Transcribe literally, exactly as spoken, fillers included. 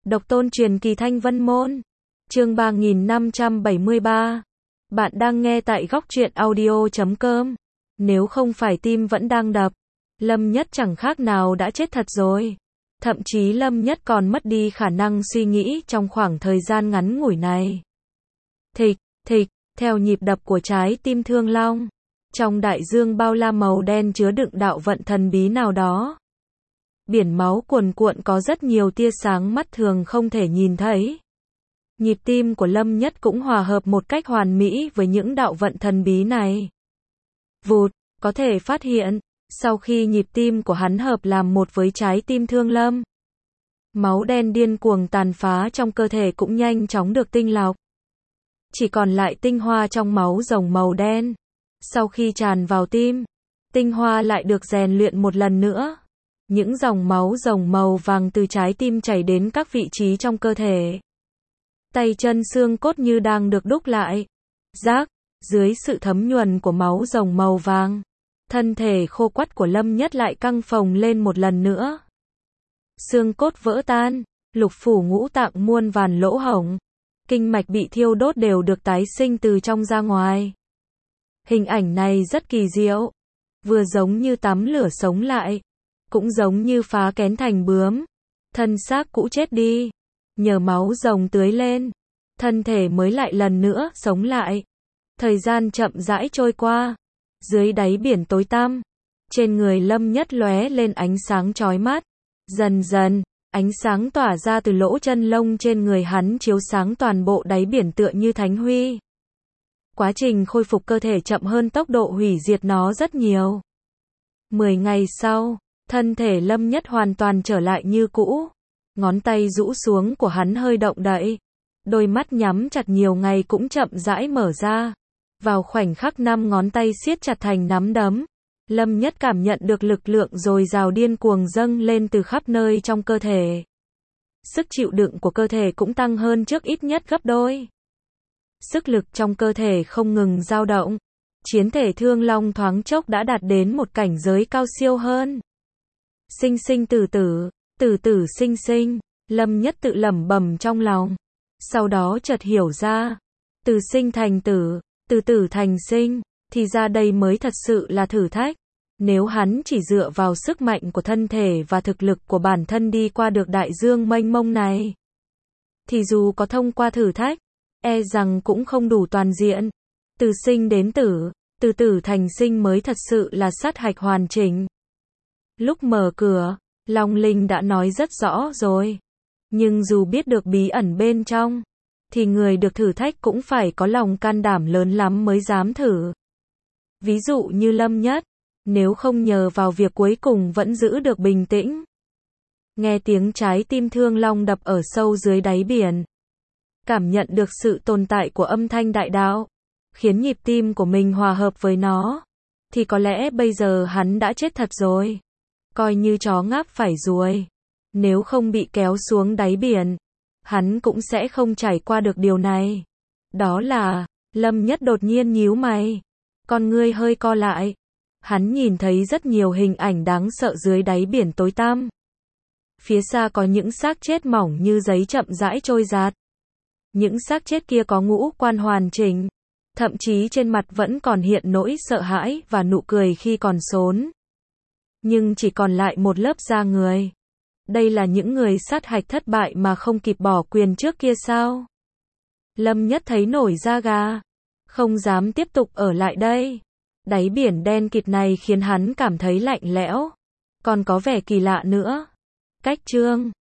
Độc tôn truyền kỳ Thanh Vân Môn. Chương ba nghìn năm trăm bảy mươi ba. Bạn đang nghe tại góc truyện audio chấm com. Nếu không phải tim vẫn đang đập, Lâm Nhất chẳng khác nào đã chết thật rồi. Thậm chí Lâm Nhất còn mất đi khả năng suy nghĩ trong khoảng thời gian ngắn ngủi này. Thịch, thịch, theo nhịp đập của trái tim Thương Long, trong đại dương bao la màu đen chứa đựng đạo vận thần bí nào đó. Biển máu cuồn cuộn có rất nhiều tia sáng mắt thường không thể nhìn thấy. Nhịp tim của Lâm Nhất cũng hòa hợp một cách hoàn mỹ với những đạo vận thần bí này. Vụt, có thể phát hiện, sau khi nhịp tim của hắn hợp làm một với trái tim Thương Lâm, máu đen điên cuồng tàn phá trong cơ thể cũng nhanh chóng được tinh lọc. Chỉ còn lại tinh hoa trong máu rồng màu đen. Sau khi tràn vào tim, tinh hoa lại được rèn luyện một lần nữa. Những dòng máu rồng màu vàng từ trái tim chảy đến các vị trí trong cơ thể. Tay chân xương cốt như đang được đúc lại. Rác, dưới sự thấm nhuần của máu rồng màu vàng, thân thể khô quắt của Lâm Nhất lại căng phồng lên một lần nữa. Xương cốt vỡ tan, lục phủ ngũ tạng muôn vàn lỗ hổng, kinh mạch bị thiêu đốt đều được tái sinh từ trong ra ngoài. Hình ảnh này rất kỳ diệu, vừa giống như tắm lửa sống lại, cũng giống như phá kén thành bướm. Thân xác cũ chết đi, nhờ máu rồng tưới lên, thân thể mới lại lần nữa sống lại. Thời gian chậm rãi trôi qua, dưới đáy biển tối tăm, trên người Lâm Nhất lóe lên ánh sáng chói mắt. Dần dần, ánh sáng tỏa ra từ lỗ chân lông trên người hắn chiếu sáng toàn bộ đáy biển tựa như thánh huy. Quá trình khôi phục cơ thể chậm hơn tốc độ hủy diệt nó rất nhiều. Mười ngày sau, thân thể Lâm Nhất hoàn toàn trở lại như cũ. Ngón tay rũ xuống của hắn hơi động đậy. Đôi mắt nhắm chặt nhiều ngày cũng chậm rãi mở ra. Vào khoảnh khắc năm ngón tay siết chặt thành nắm đấm, Lâm Nhất cảm nhận được lực lượng dồi dào điên cuồng dâng lên từ khắp nơi trong cơ thể. Sức chịu đựng của cơ thể cũng tăng hơn trước ít nhất gấp đôi. Sức lực trong cơ thể không ngừng dao động. Chiến thể Thương Long thoáng chốc đã đạt đến một cảnh giới cao siêu hơn. Sinh sinh tử tử, tử tử sinh sinh, Lâm Nhất tự lẩm bẩm trong lòng. Sau đó chợt hiểu ra, từ sinh thành tử, từ tử thành sinh, thì ra đây mới thật sự là thử thách. Nếu hắn chỉ dựa vào sức mạnh của thân thể và thực lực của bản thân đi qua được đại dương mênh mông này, thì dù có thông qua thử thách, e rằng cũng không đủ toàn diện. Từ sinh đến tử, từ tử thành sinh mới thật sự là sát hạch hoàn chỉnh. Lúc mở cửa, Long Linh đã nói rất rõ rồi. Nhưng dù biết được bí ẩn bên trong, thì người được thử thách cũng phải có lòng can đảm lớn lắm mới dám thử. Ví dụ như Lâm Nhất, nếu không nhờ vào việc cuối cùng vẫn giữ được bình tĩnh. Nghe tiếng trái tim Thương Long đập ở sâu dưới đáy biển, cảm nhận được sự tồn tại của âm thanh đại đạo, khiến nhịp tim của mình hòa hợp với nó, thì có lẽ bây giờ hắn đã chết thật rồi. Coi như chó ngáp phải ruồi, nếu không bị kéo xuống đáy biển, hắn cũng sẽ không trải qua được điều này. Đó là, Lâm Nhất đột nhiên nhíu mày, con ngươi hơi co lại. Hắn nhìn thấy rất nhiều hình ảnh đáng sợ dưới đáy biển tối tăm. Phía xa có những xác chết mỏng như giấy chậm rãi trôi giạt. Những xác chết kia có ngũ quan hoàn chỉnh, thậm chí trên mặt vẫn còn hiện nỗi sợ hãi và nụ cười khi còn xốn. Nhưng chỉ còn lại một lớp da người. Đây là những người sát hạch thất bại mà không kịp bỏ quyền trước kia sao? Lâm Nhất thấy nổi da gà, không dám tiếp tục ở lại đây. Đáy biển đen kịt này khiến hắn cảm thấy lạnh lẽo, còn có vẻ kỳ lạ nữa. Cách chương